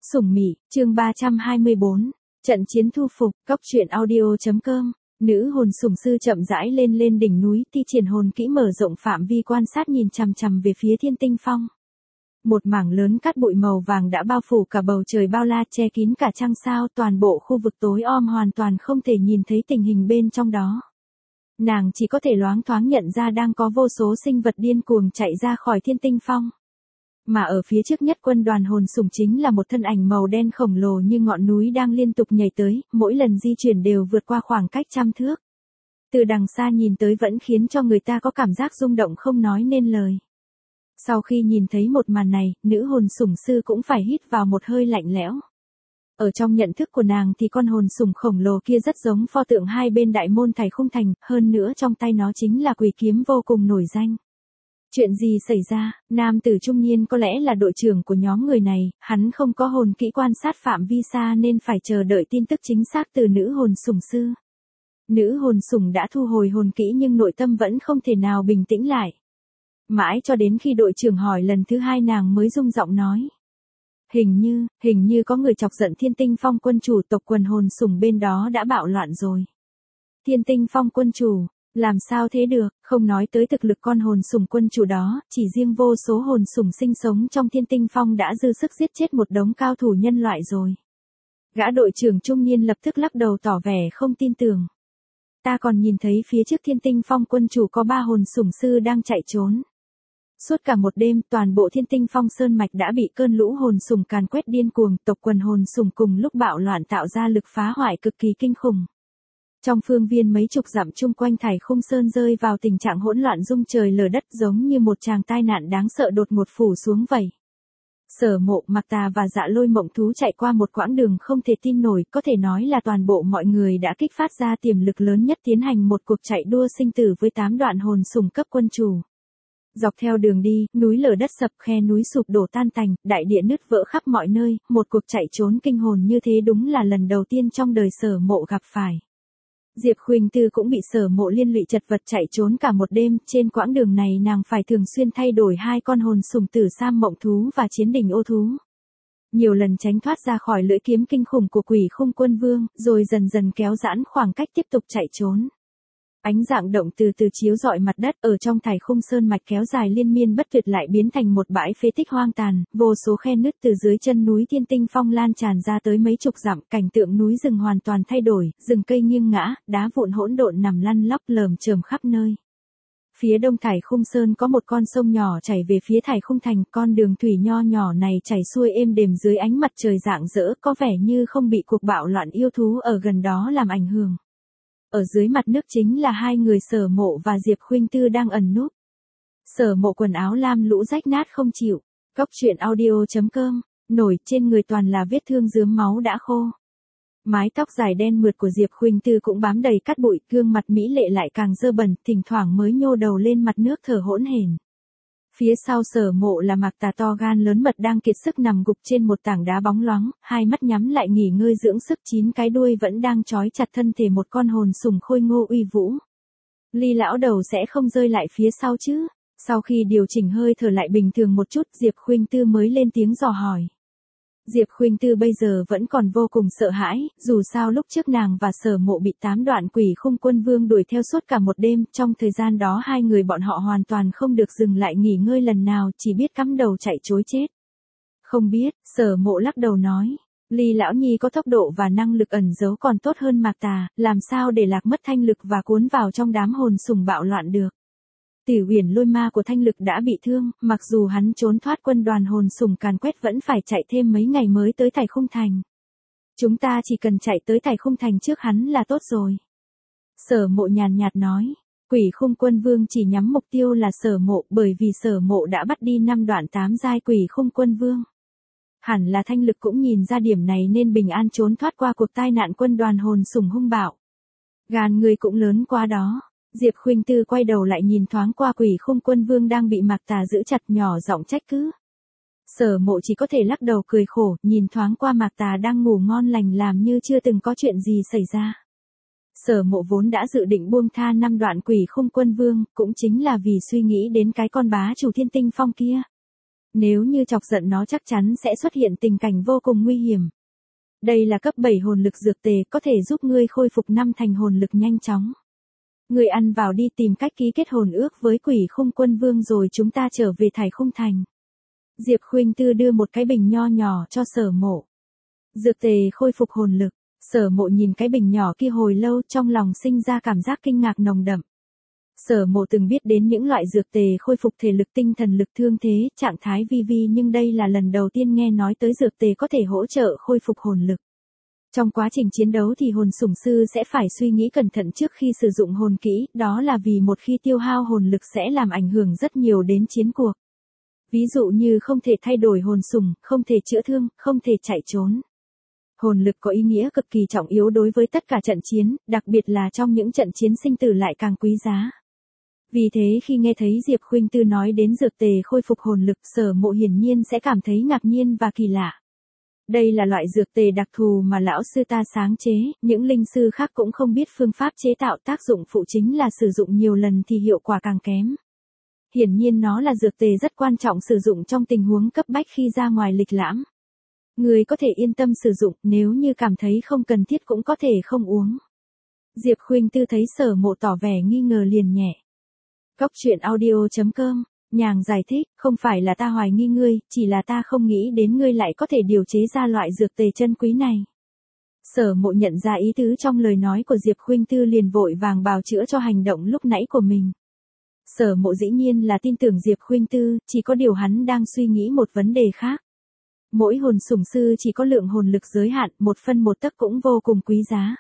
Sủng Mị, chương 324, trận chiến thu phục, cóc truyện audio.com. Nữ hồn sủng sư chậm rãi lên đỉnh núi, thi triển hồn kỹ mở rộng phạm vi quan sát nhìn chằm chằm về phía Thiên Tinh Phong. Một mảng lớn cát bụi màu vàng đã bao phủ cả bầu trời bao la, che kín cả trăng sao, toàn bộ khu vực tối om hoàn toàn không thể nhìn thấy tình hình bên trong đó. Nàng chỉ có thể loáng thoáng nhận ra đang có vô số sinh vật điên cuồng chạy ra khỏi Thiên Tinh Phong. Mà ở phía trước nhất quân đoàn hồn sủng chính là một thân ảnh màu đen khổng lồ như ngọn núi đang liên tục nhảy tới, mỗi lần di chuyển đều vượt qua khoảng cách 100 thước. Từ đằng xa nhìn tới vẫn khiến cho người ta có cảm giác rung động không nói nên lời. Sau khi nhìn thấy một màn này, nữ hồn sủng sư cũng phải hít vào một hơi lạnh lẽo. Ở trong nhận thức của nàng thì con hồn sủng khổng lồ kia rất giống pho tượng hai bên đại môn Thải Khung Thành, hơn nữa trong tay nó chính là quỷ kiếm vô cùng nổi danh. Chuyện gì xảy ra? Nam tử trung niên có lẽ là đội trưởng của nhóm người này, hắn không có hồn kỹ quan sát phạm vi xa nên phải chờ đợi tin tức chính xác từ nữ hồn sủng sư. Nữ hồn sủng đã thu hồi hồn kỹ nhưng nội tâm vẫn không thể nào bình tĩnh lại. Mãi cho đến khi đội trưởng hỏi lần thứ 2 nàng mới rung giọng nói. Hình như có người chọc giận Thiên Tinh Phong quân chủ, tộc quần hồn sủng bên đó đã bạo loạn rồi. Thiên Tinh Phong quân chủ, làm sao thế được, không nói tới thực lực con hồn sủng quân chủ đó, chỉ riêng vô số hồn sủng sinh sống trong Thiên Tinh Phong đã dư sức giết chết một đống cao thủ nhân loại rồi. Gã đội trưởng trung niên lập tức lắc đầu tỏ vẻ không tin tưởng. Ta còn nhìn thấy phía trước Thiên Tinh Phong quân chủ có 3 hồn sủng sư đang chạy trốn. Suốt cả một đêm, toàn bộ Thiên Tinh Phong sơn mạch đã bị cơn lũ hồn sủng càn quét điên cuồng, tộc quần hồn sủng cùng lúc bạo loạn tạo ra lực phá hoại cực kỳ kinh khủng. Trong phương viên mấy chục dặm chung quanh Thải Khung Sơn rơi vào tình trạng hỗn loạn rung trời lở đất, giống như một tràng tai nạn đáng sợ đột ngột phủ xuống vậy. Sở Mộ, Mạc Tà và Dạ Lôi Mộng Thú chạy qua một quãng đường không thể tin nổi, có thể nói là toàn bộ mọi người đã kích phát ra tiềm lực lớn nhất tiến hành một cuộc chạy đua sinh tử với 8 đoạn hồn sủng cấp quân chủ. Dọc theo đường đi, núi lở đất sập, khe núi sụp đổ tan tành, đại địa nứt vỡ khắp mọi nơi, một cuộc chạy trốn kinh hồn như thế đúng là lần đầu tiên trong đời Sở Mộ gặp phải. Diệp Khuynh Tư cũng bị Sở Mộ liên lụy chật vật chạy trốn cả một đêm, trên quãng đường này nàng phải thường xuyên thay đổi 2 con hồn sủng Tử Sam Mộng Thú và Chiến Đỉnh Ô Thú. Nhiều lần tránh thoát ra khỏi lưỡi kiếm kinh khủng của Quỷ Khung Quân Vương, rồi dần dần kéo giãn khoảng cách tiếp tục chạy trốn. Ánh dạng động từ từ chiếu rọi mặt đất, ở trong Thải Khung Sơn mạch kéo dài liên miên bất tuyệt lại biến thành một bãi phế tích hoang tàn, vô số khe nứt từ dưới chân núi Thiên Tinh Phong lan tràn ra tới mấy chục dặm, cảnh tượng núi rừng hoàn toàn thay đổi, rừng cây nghiêng ngã, đá vụn hỗn độn nằm lăn lóc lởm chởm khắp nơi. Phía đông Thải Khung Sơn có một con sông nhỏ chảy về phía Thải Khung Thành, con đường thủy nho nhỏ này chảy xuôi êm đềm dưới ánh mặt trời rạng rỡ, có vẻ như không bị cuộc bạo loạn yêu thú ở gần đó làm ảnh hưởng. Ở dưới mặt nước chính là 2 người Sở Mộ và Diệp Khuynh Tư đang ẩn núp. Sở Mộ quần áo lam lũ rách nát không chịu, cóc truyện audio.com, nổi trên người toàn là vết thương rướm máu đã khô. Mái tóc dài đen mượt của Diệp Khuynh Tư cũng bám đầy cát bụi, gương mặt mỹ lệ lại càng dơ bẩn, thỉnh thoảng mới nhô đầu lên mặt nước thở hỗn hển. Phía sau Sở Mộ là Mạc Tà to gan lớn mật đang kiệt sức nằm gục trên một tảng đá bóng loáng, hai mắt nhắm lại nghỉ ngơi dưỡng sức, 9 cái đuôi vẫn đang trói chặt thân thể một con hồn sủng khôi ngô uy vũ. Ly lão đầu sẽ không rơi lại phía sau chứ? Sau khi điều chỉnh hơi thở lại bình thường một chút, Diệp Khuynh Tư mới lên tiếng dò hỏi. Diệp Khuynh Tư bây giờ vẫn còn vô cùng sợ hãi, dù sao lúc trước nàng và Sở Mộ bị 8 đoạn Quỷ Khung Quân Vương đuổi theo suốt cả một đêm, trong thời gian đó 2 người bọn họ hoàn toàn không được dừng lại nghỉ ngơi lần nào, chỉ biết cắm đầu chạy trối chết. Không biết, Sở Mộ lắc đầu nói, Ly lão nhi có tốc độ và năng lực ẩn giấu còn tốt hơn Mạc Tà, làm sao để lạc mất thanh lực và cuốn vào trong đám hồn sủng bạo loạn được. Tử Uyển Lôi Ma của thanh lực đã bị thương, mặc dù hắn trốn thoát quân đoàn hồn sủng càn quét vẫn phải chạy thêm mấy ngày mới tới Thải Khung Thành. Chúng ta chỉ cần chạy tới Thải Khung Thành trước hắn là tốt rồi. Sở Mộ nhàn nhạt nói, Quỷ Khung Quân Vương chỉ nhắm mục tiêu là Sở Mộ, bởi vì Sở Mộ đã bắt đi 5 đoạn 8 giai Quỷ Khung Quân Vương. Hẳn là thanh lực cũng nhìn ra điểm này nên bình an trốn thoát qua cuộc tai nạn quân đoàn hồn sủng hung bạo. Gan người cũng lớn quá đó. Diệp Khuynh Tư quay đầu lại nhìn thoáng qua Quỷ Khung Quân Vương đang bị Mạc Tà giữ chặt, nhỏ giọng trách cứ. Sở Mộ chỉ có thể lắc đầu cười khổ, nhìn thoáng qua Mạc Tà đang ngủ ngon lành làm như chưa từng có chuyện gì xảy ra. Sở Mộ vốn đã dự định buông tha 5 đoạn Quỷ Khung Quân Vương, cũng chính là vì suy nghĩ đến cái con bá chủ Thiên Tinh Phong kia. Nếu như chọc giận nó chắc chắn sẽ xuất hiện tình cảnh vô cùng nguy hiểm. Đây là cấp 7 hồn lực dược tề có thể giúp ngươi khôi phục 5 thành hồn lực nhanh chóng. Ngươi ăn vào đi tìm cách ký kết hồn ước với Quỷ Khung Quân Vương rồi chúng ta trở về Thải Khung Thành. Diệp Khuynh Tư đưa một cái bình nho nhỏ cho Sở Mộ. Dược tề khôi phục hồn lực. Sở Mộ nhìn cái bình nhỏ kia hồi lâu trong lòng sinh ra cảm giác kinh ngạc nồng đậm. Sở Mộ từng biết đến những loại dược tề khôi phục thể lực tinh thần lực thương thế, trạng thái vi nhưng đây là lần đầu tiên nghe nói tới dược tề có thể hỗ trợ khôi phục hồn lực. Trong quá trình chiến đấu thì hồn sủng sư sẽ phải suy nghĩ cẩn thận trước khi sử dụng hồn kỹ, đó là vì một khi tiêu hao hồn lực sẽ làm ảnh hưởng rất nhiều đến chiến cuộc. Ví dụ như không thể thay đổi hồn sủng, không thể chữa thương, không thể chạy trốn. Hồn lực có ý nghĩa cực kỳ trọng yếu đối với tất cả trận chiến, đặc biệt là trong những trận chiến sinh tử lại càng quý giá. Vì thế khi nghe thấy Diệp Khuynh Tư nói đến dược tề khôi phục hồn lực, Sở Mộ hiển nhiên sẽ cảm thấy ngạc nhiên và kỳ lạ. Đây là loại dược tề đặc thù mà lão sư ta sáng chế, những linh sư khác cũng không biết phương pháp chế tạo, tác dụng phụ chính là sử dụng nhiều lần thì hiệu quả càng kém. Hiển nhiên nó là dược tề rất quan trọng sử dụng trong tình huống cấp bách khi ra ngoài lịch lãm. Người có thể yên tâm sử dụng, nếu như cảm thấy không cần thiết cũng có thể không uống. Diệp Khuynh Tư thấy Sở Mộ tỏ vẻ nghi ngờ liền nhẹ. Cốc truyện audio.com, Nhàng giải thích, không phải là ta hoài nghi ngươi, chỉ là ta không nghĩ đến ngươi lại có thể điều chế ra loại dược tề chân quý này. Sở Mộ nhận ra ý tứ trong lời nói của Diệp Khuynh Tư liền vội vàng bào chữa cho hành động lúc nãy của mình. Sở Mộ dĩ nhiên là tin tưởng Diệp Khuynh Tư, chỉ có điều hắn đang suy nghĩ một vấn đề khác. Mỗi hồn sủng sư chỉ có lượng hồn lực giới hạn, 1 phân 1 tấc cũng vô cùng quý giá.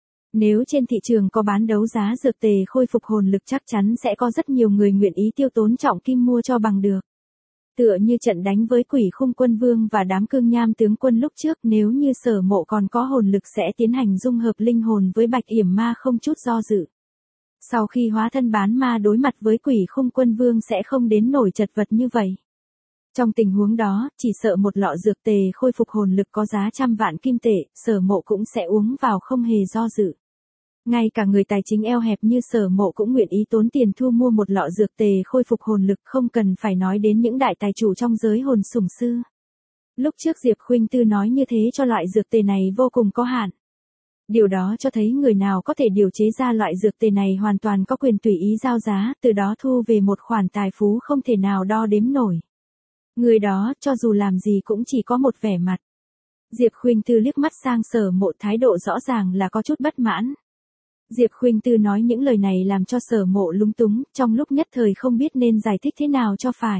Nếu trên thị trường có bán đấu giá dược tề khôi phục hồn lực chắc chắn sẽ có rất nhiều người nguyện ý tiêu tốn trọng kim mua cho bằng được. Tựa như trận đánh với Quỷ Khung Quân Vương và đám Cương Nham tướng quân lúc trước, nếu như Sở Mộ còn có hồn lực sẽ tiến hành dung hợp linh hồn với Bạch Yểm Ma không chút do dự. Sau khi hóa thân bán ma đối mặt với Quỷ Khung Quân Vương sẽ không đến nổi chật vật như vậy. Trong tình huống đó, chỉ sợ một lọ dược tề khôi phục hồn lực có giá 100 vạn kim tệ, Sở Mộ cũng sẽ uống vào không hề do dự. Ngay cả người tài chính eo hẹp như Sở Mộ cũng nguyện ý tốn tiền thu mua một lọ dược tề khôi phục hồn lực, không cần phải nói đến những đại tài chủ trong giới hồn sủng sư. Lúc trước Diệp Khuynh Tư nói như thế cho loại dược tề này vô cùng có hạn. Điều đó cho thấy người nào có thể điều chế ra loại dược tề này hoàn toàn có quyền tùy ý giao giá, từ đó thu về một khoản tài phú không thể nào đo đếm nổi. Người đó, cho dù làm gì cũng chỉ có một vẻ mặt. Diệp Khuynh Tư liếc mắt sang Sở Mộ, thái độ rõ ràng là có chút bất mãn. Diệp Khuynh Tư nói những lời này làm cho Sở Mộ lúng túng, trong lúc nhất thời không biết nên giải thích thế nào cho phải.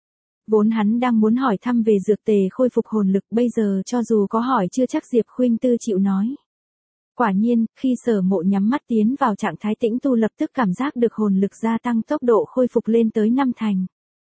Vốn hắn đang muốn hỏi thăm về dược tề khôi phục hồn lực, bây giờ cho dù có hỏi chưa chắc Diệp Khuynh Tư chịu nói. Quả nhiên, khi Sở Mộ nhắm mắt tiến vào trạng thái tĩnh tu lập tức cảm giác được hồn lực gia tăng tốc độ khôi phục lên tới 5 thành.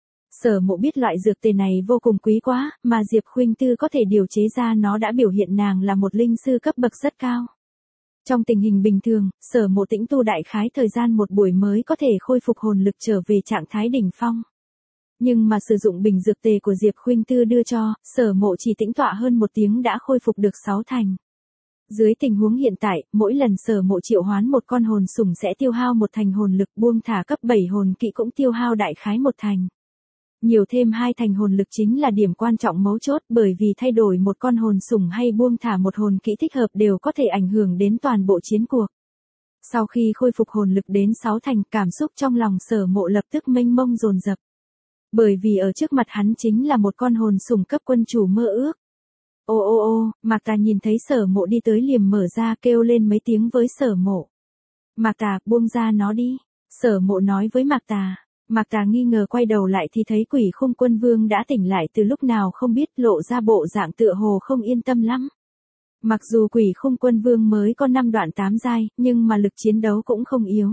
Sở Mộ biết loại dược tề này vô cùng quý quá, mà Diệp Khuynh Tư có thể điều chế ra nó đã biểu hiện nàng là một linh sư cấp bậc rất cao. Trong tình hình bình thường, Sở Mộ tĩnh tu đại khái thời gian một buổi mới có thể khôi phục hồn lực trở về trạng thái đỉnh phong. Nhưng mà sử dụng bình dược tề của Diệp Khuynh Tư đưa cho, Sở Mộ chỉ tĩnh tọa hơn 1 tiếng đã khôi phục được 6 thành. Dưới tình huống hiện tại, mỗi lần Sở Mộ triệu hoán một con hồn sủng sẽ tiêu hao 1 thành hồn lực, buông thả cấp 7 hồn kỹ cũng tiêu hao đại khái 1 thành. Nhiều thêm 2 thành hồn lực chính là điểm quan trọng mấu chốt, bởi vì thay đổi một con hồn sủng hay buông thả một hồn kỹ thích hợp đều có thể ảnh hưởng đến toàn bộ chiến cuộc. Sau khi khôi phục hồn lực đến 6 thành, cảm xúc trong lòng Sở Mộ lập tức mênh mông dồn dập. Bởi vì ở trước mặt hắn chính là một con hồn sủng cấp quân chủ mơ ước. Ô ô ô, Mạc Tà nhìn thấy Sở Mộ đi tới liềm mở ra kêu lên mấy tiếng với Sở Mộ. Mạc Tà, buông ra nó đi. Sở Mộ nói với Mạc Tà. Mạc Tà nghi ngờ quay đầu lại thì thấy Quỷ Khung Quân Vương đã tỉnh lại từ lúc nào không biết, lộ ra bộ dạng tựa hồ không yên tâm lắm. Mặc dù Quỷ Khung Quân Vương mới có 5 đoạn 8 giai, nhưng mà lực chiến đấu cũng không yếu.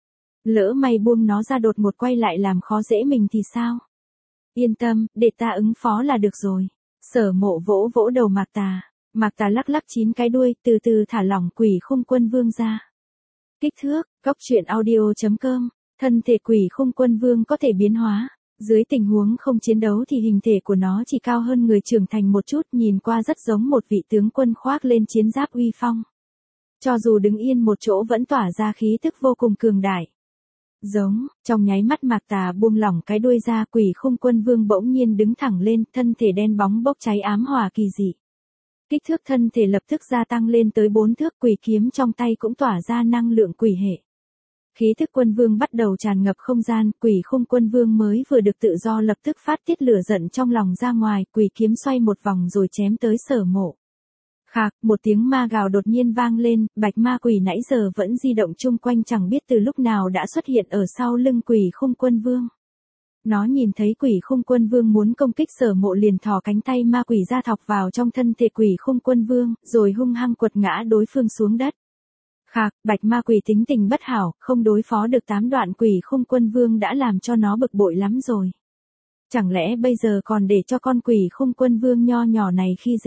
Lỡ may buông nó ra đột ngột quay lại làm khó dễ mình thì sao? Yên tâm, để ta ứng phó là được rồi. Sở Mộ vỗ vỗ đầu Mạc Tà. Mạc Tà lắc lắc 9 cái đuôi, từ từ thả lỏng Quỷ Khung Quân Vương ra. Kích thước, cốc truyện audio.com. Thân thể Quỷ Khung Quân Vương có thể biến hóa. Dưới tình huống không chiến đấu thì hình thể của nó chỉ cao hơn người trưởng thành một chút, nhìn qua rất giống một vị tướng quân khoác lên chiến giáp uy phong. Cho dù đứng yên một chỗ vẫn tỏa ra khí tức vô cùng cường đại. Giống, trong nháy mắt Mạc Tà buông lỏng cái đuôi ra, Quỷ Khung Quân Vương bỗng nhiên đứng thẳng lên, thân thể đen bóng bốc cháy ám hỏa kỳ dị. Kích thước thân thể lập tức gia tăng lên tới 4 thước, quỷ kiếm trong tay cũng tỏa ra năng lượng quỷ hệ. Khí thức Quân Vương bắt đầu tràn ngập không gian, Quỷ Khung Quân Vương mới vừa được tự do lập tức phát tiết lửa giận trong lòng ra ngoài, quỷ kiếm xoay một vòng rồi chém tới Sở Mộ. Khạc, một tiếng ma gào đột nhiên vang lên, bạch ma quỷ nãy giờ vẫn di động chung quanh chẳng biết từ lúc nào đã xuất hiện ở sau lưng Quỷ Khung Quân Vương. Nó nhìn thấy Quỷ Khung Quân Vương muốn công kích Sở Mộ liền thò cánh tay ma quỷ ra thọc vào trong thân thể Quỷ Khung Quân Vương, rồi hung hăng quật ngã đối phương xuống đất. Khạc, bạch ma quỷ tính tình bất hảo, không đối phó được 8 đoạn Quỷ Khung Quân Vương đã làm cho nó bực bội lắm rồi. Chẳng lẽ bây giờ còn để cho con Quỷ Khung Quân Vương nho nhỏ này khi dễ?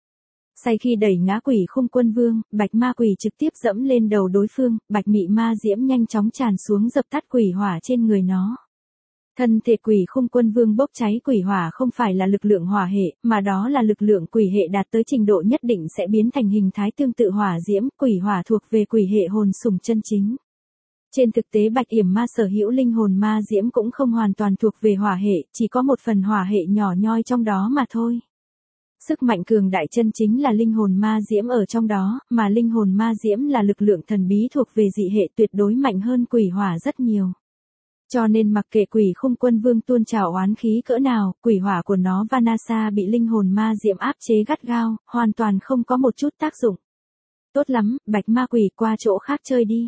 Sau khi đẩy ngã Quỷ Khung Quân Vương, bạch ma quỷ trực tiếp dẫm lên đầu đối phương, bạch mị ma diễm nhanh chóng tràn xuống dập tắt quỷ hỏa trên người nó. Thân thể Quỷ Khung Quân Vương bốc cháy quỷ hỏa không phải là lực lượng hỏa hệ, mà đó là lực lượng quỷ hệ đạt tới trình độ nhất định sẽ biến thành hình thái tương tự hỏa diễm, quỷ hỏa thuộc về quỷ hệ hồn sủng chân chính. Trên thực tế Bạch Yểm Ma sở hữu linh hồn ma diễm cũng không hoàn toàn thuộc về hỏa hệ, chỉ có một phần hỏa hệ nhỏ nhoi trong đó mà thôi. Sức mạnh cường đại chân chính là linh hồn ma diễm ở trong đó, mà linh hồn ma diễm là lực lượng thần bí thuộc về dị hệ tuyệt đối mạnh hơn quỷ hỏa rất nhiều. Cho nên mặc kệ Quỷ Khung Quân Vương tuôn trào oán khí cỡ nào, quỷ hỏa của nó Vanessa bị linh hồn ma diễm áp chế gắt gao, hoàn toàn không có một chút tác dụng. Tốt lắm, bạch ma quỷ qua chỗ khác chơi đi.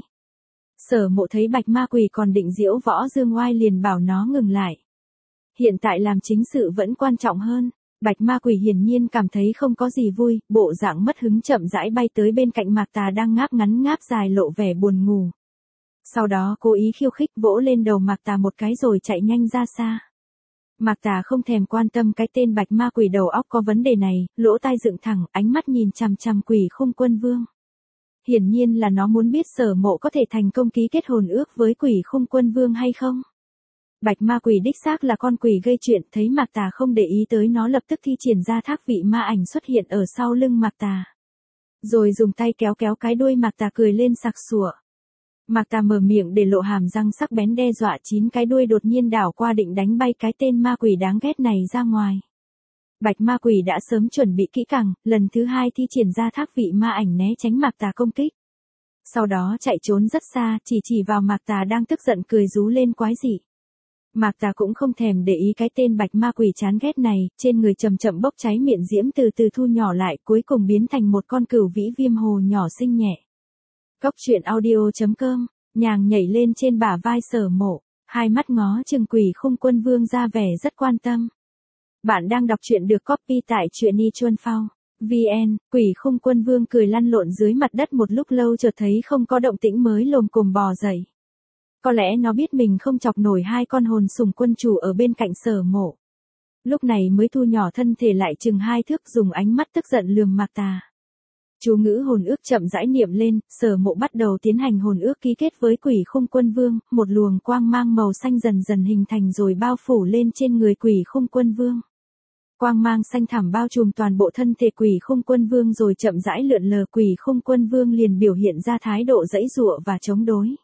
Sở Mộ thấy bạch ma quỷ còn định diễu võ dương oai liền bảo nó ngừng lại. Hiện tại làm chính sự vẫn quan trọng hơn. Bạch ma quỷ hiển nhiên cảm thấy không có gì vui, bộ dạng mất hứng chậm rãi bay tới bên cạnh Mạc Tà đang ngáp ngắn ngáp dài lộ vẻ buồn ngủ. Sau đó cố ý khiêu khích vỗ lên đầu Mạc Tà một cái rồi chạy nhanh ra xa. Mạc Tà không thèm quan tâm cái tên bạch ma quỷ đầu óc có vấn đề này, lỗ tai dựng thẳng, ánh mắt nhìn chằm chằm Quỷ Khung Quân Vương. Hiển nhiên là nó muốn biết Sở Mộ có thể thành công ký kết hồn ước với Quỷ Khung Quân Vương hay không. Bạch ma quỷ đích xác là con quỷ gây chuyện, thấy Mạc Tà không để ý tới nó lập tức thi triển ra thác vị ma ảnh xuất hiện ở sau lưng Mạc Tà. Rồi dùng tay kéo kéo cái đuôi Mạc Tà cười lên sặc sủa. Mạc Tà mở miệng để lộ hàm răng sắc bén đe dọa, 9 cái đuôi đột nhiên đảo qua định đánh bay cái tên ma quỷ đáng ghét này ra ngoài. Bạch ma quỷ đã sớm chuẩn bị kỹ càng, lần thứ 2 thi triển ra thác vị ma ảnh né tránh Mạc Tà công kích. Sau đó chạy trốn rất xa, chỉ vào Mạc Tà đang tức giận cười rú lên quái dị. Mạc Tà cũng không thèm để ý cái tên bạch ma quỷ chán ghét này, trên người chậm chậm bốc cháy miệng diễm từ từ thu nhỏ lại, cuối cùng biến thành một con cừu vĩ viêm hồ nhỏ xinh nhẹ. Cốc truyện audio.com, nhàng nhảy lên trên bả vai Sở Mộ, hai mắt ngó chừng Quỷ Khung Quân Vương ra vẻ rất quan tâm. Bạn đang đọc truyện được copy tại truyện.ichuanphao. VN, Quỷ Khung Quân Vương cười lăn lộn dưới mặt đất một lúc lâu chợt thấy không có động tĩnh mới lồm cồm bò dậy. Có lẽ nó biết mình không chọc nổi hai con hồn sủng quân chủ ở bên cạnh Sở Mộ. Lúc này mới thu nhỏ thân thể lại chừng 2 thước, dùng ánh mắt tức giận lườm Mạc Tà. Chú ngữ hồn ước chậm rãi niệm lên, Sở Mộ bắt đầu tiến hành hồn ước ký kết với Quỷ Khung Quân Vương, một luồng quang mang màu xanh dần dần hình thành rồi bao phủ lên trên người Quỷ Khung Quân Vương. Quang mang xanh thẳm bao trùm toàn bộ thân thể Quỷ Khung Quân Vương rồi chậm rãi lượn lờ, Quỷ Khung Quân Vương liền biểu hiện ra thái độ giãy giụa và chống đối.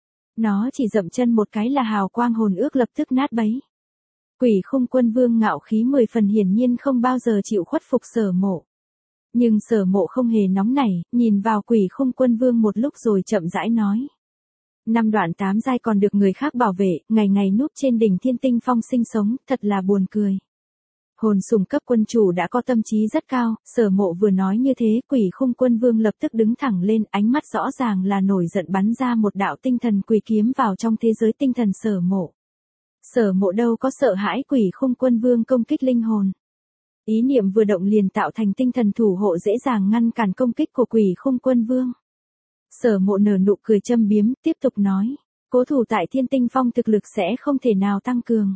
Nó chỉ dậm chân một cái là hào quang hồn ước lập tức nát bấy. Quỷ Khung Quân Vương ngạo khí 10 phần hiển nhiên không bao giờ chịu khuất phục Sở Mộ. Nhưng Sở Mộ không hề nóng nảy, nhìn vào Quỷ Khung Quân Vương một lúc rồi chậm rãi nói. 5 đoạn 8 giai còn được người khác bảo vệ, ngày ngày núp trên đỉnh Thiên Tinh Phong sinh sống, thật là buồn cười. Hồn sủng cấp quân chủ đã có tâm trí rất cao, Sở Mộ vừa nói như thế, Quỷ Khung Quân Vương lập tức đứng thẳng lên, ánh mắt rõ ràng là nổi giận bắn ra một đạo tinh thần quỷ kiếm vào trong thế giới tinh thần Sở Mộ. Sở Mộ đâu có sợ hãi Quỷ Khung Quân Vương công kích linh hồn. Ý niệm vừa động liền tạo thành tinh thần thủ hộ dễ dàng ngăn cản công kích của Quỷ Khung Quân Vương. Sở Mộ nở nụ cười châm biếm, tiếp tục nói, cố thủ tại Thiên Tinh Phong thực lực sẽ không thể nào tăng cường.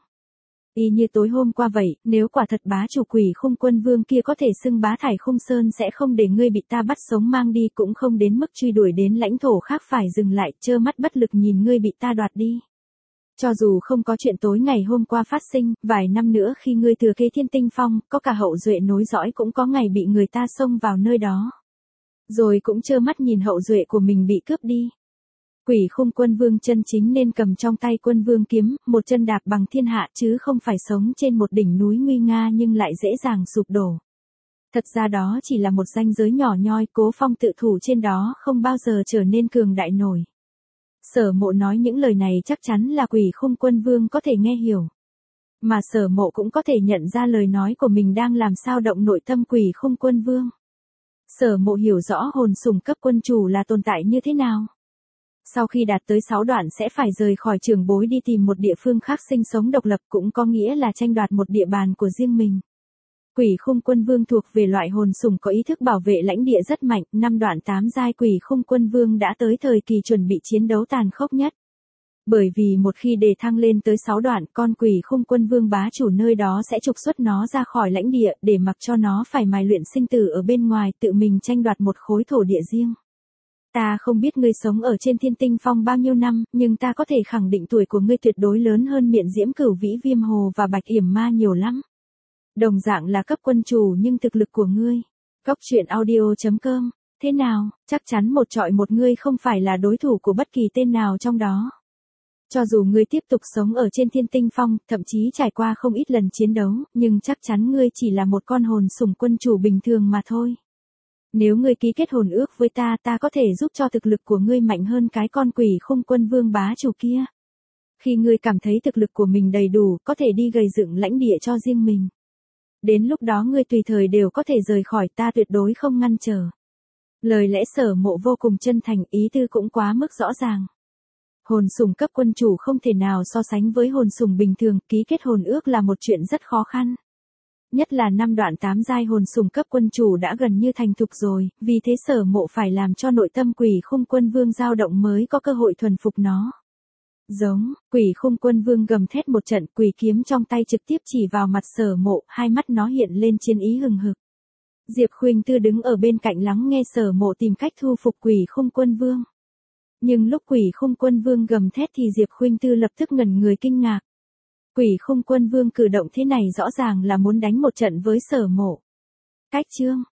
Y như tối hôm qua vậy, nếu quả thật bá chủ Quỷ Khung Quân Vương kia có thể xưng bá Thải Khung Sơn sẽ không để ngươi bị ta bắt sống mang đi, cũng không đến mức truy đuổi đến lãnh thổ khác phải dừng lại trơ mắt bất lực nhìn ngươi bị ta đoạt đi. Cho dù không có chuyện tối ngày hôm qua phát sinh, vài năm nữa khi ngươi thừa kế Thiên Tinh Phong, có cả hậu duệ nối dõi cũng có ngày bị người ta xông vào nơi đó. Rồi cũng trơ mắt nhìn hậu duệ của mình bị cướp đi. Quỷ Khung Quân Vương chân chính nên cầm trong tay Quân Vương kiếm, một chân đạp bằng thiên hạ chứ không phải sống trên một đỉnh núi nguy nga nhưng lại dễ dàng sụp đổ. Thật ra đó chỉ là một ranh giới nhỏ nhoi, Cố Phong tự thủ trên đó không bao giờ trở nên cường đại nổi. Sở Mộ nói những lời này chắc chắn là Quỷ Khung Quân Vương có thể nghe hiểu. Mà Sở Mộ cũng có thể nhận ra lời nói của mình đang làm sao động nội tâm Quỷ Khung Quân Vương. Sở Mộ hiểu rõ hồn sủng cấp quân chủ là tồn tại như thế nào. Sau khi đạt tới 6 đoạn sẽ phải rời khỏi trường bối đi tìm một địa phương khác sinh sống độc lập, cũng có nghĩa là tranh đoạt một địa bàn của riêng mình. Quỷ Khung Quân Vương thuộc về loại hồn sủng có ý thức bảo vệ lãnh địa rất mạnh, 5 đoạn 8 giai Quỷ Khung Quân Vương đã tới thời kỳ chuẩn bị chiến đấu tàn khốc nhất. Bởi vì một khi đề thăng lên tới 6 đoạn, con Quỷ Khung Quân Vương bá chủ nơi đó sẽ trục xuất nó ra khỏi lãnh địa để mặc cho nó phải mài luyện sinh tử ở bên ngoài, tự mình tranh đoạt một khối thổ địa riêng. Ta không biết ngươi sống ở trên Thiên Tinh Phong bao nhiêu năm, nhưng ta có thể khẳng định tuổi của ngươi tuyệt đối lớn hơn Miện Diễm Cửu Vĩ Viêm Hồ và Bạch Yểm Ma nhiều lắm. Đồng dạng là cấp quân chủ nhưng thực lực của ngươi. Cốc truyện audio.com. Thế nào, chắc chắn một trọi một ngươi không phải là đối thủ của bất kỳ tên nào trong đó. Cho dù ngươi tiếp tục sống ở trên Thiên Tinh Phong, thậm chí trải qua không ít lần chiến đấu, nhưng chắc chắn ngươi chỉ là một con hồn sủng quân chủ bình thường mà thôi. Nếu ngươi ký kết hồn ước với ta, ta có thể giúp cho thực lực của ngươi mạnh hơn cái con Quỷ Khung Quân Vương bá chủ kia. Khi ngươi cảm thấy thực lực của mình đầy đủ, có thể đi gây dựng lãnh địa cho riêng mình. Đến lúc đó ngươi tùy thời đều có thể rời khỏi, ta tuyệt đối không ngăn trở. Lời lẽ Sở Mộ vô cùng chân thành, ý tư cũng quá mức rõ ràng. Hồn sủng cấp quân chủ không thể nào so sánh với hồn sủng bình thường, ký kết hồn ước là một chuyện rất khó khăn. Nhất là 5 đoạn 8 giai hồn sủng cấp quân chủ đã gần như thành thục rồi, vì thế Sở Mộ phải làm cho nội tâm Quỷ Khung Quân Vương dao động mới có cơ hội thuần phục nó. Giống, Quỷ Khung Quân Vương gầm thét một trận, quỷ kiếm trong tay trực tiếp chỉ vào mặt Sở Mộ, hai mắt nó hiện lên chiến ý hừng hực. Diệp Khuynh Tư đứng ở bên cạnh lắng nghe Sở Mộ tìm cách thu phục Quỷ Khung Quân Vương. Nhưng lúc Quỷ Khung Quân Vương gầm thét thì Diệp Khuynh Tư lập tức ngẩn người kinh ngạc. Quỷ Khung Quân Vương cử động thế này rõ ràng là muốn đánh một trận với Sở Mộ. Cách chương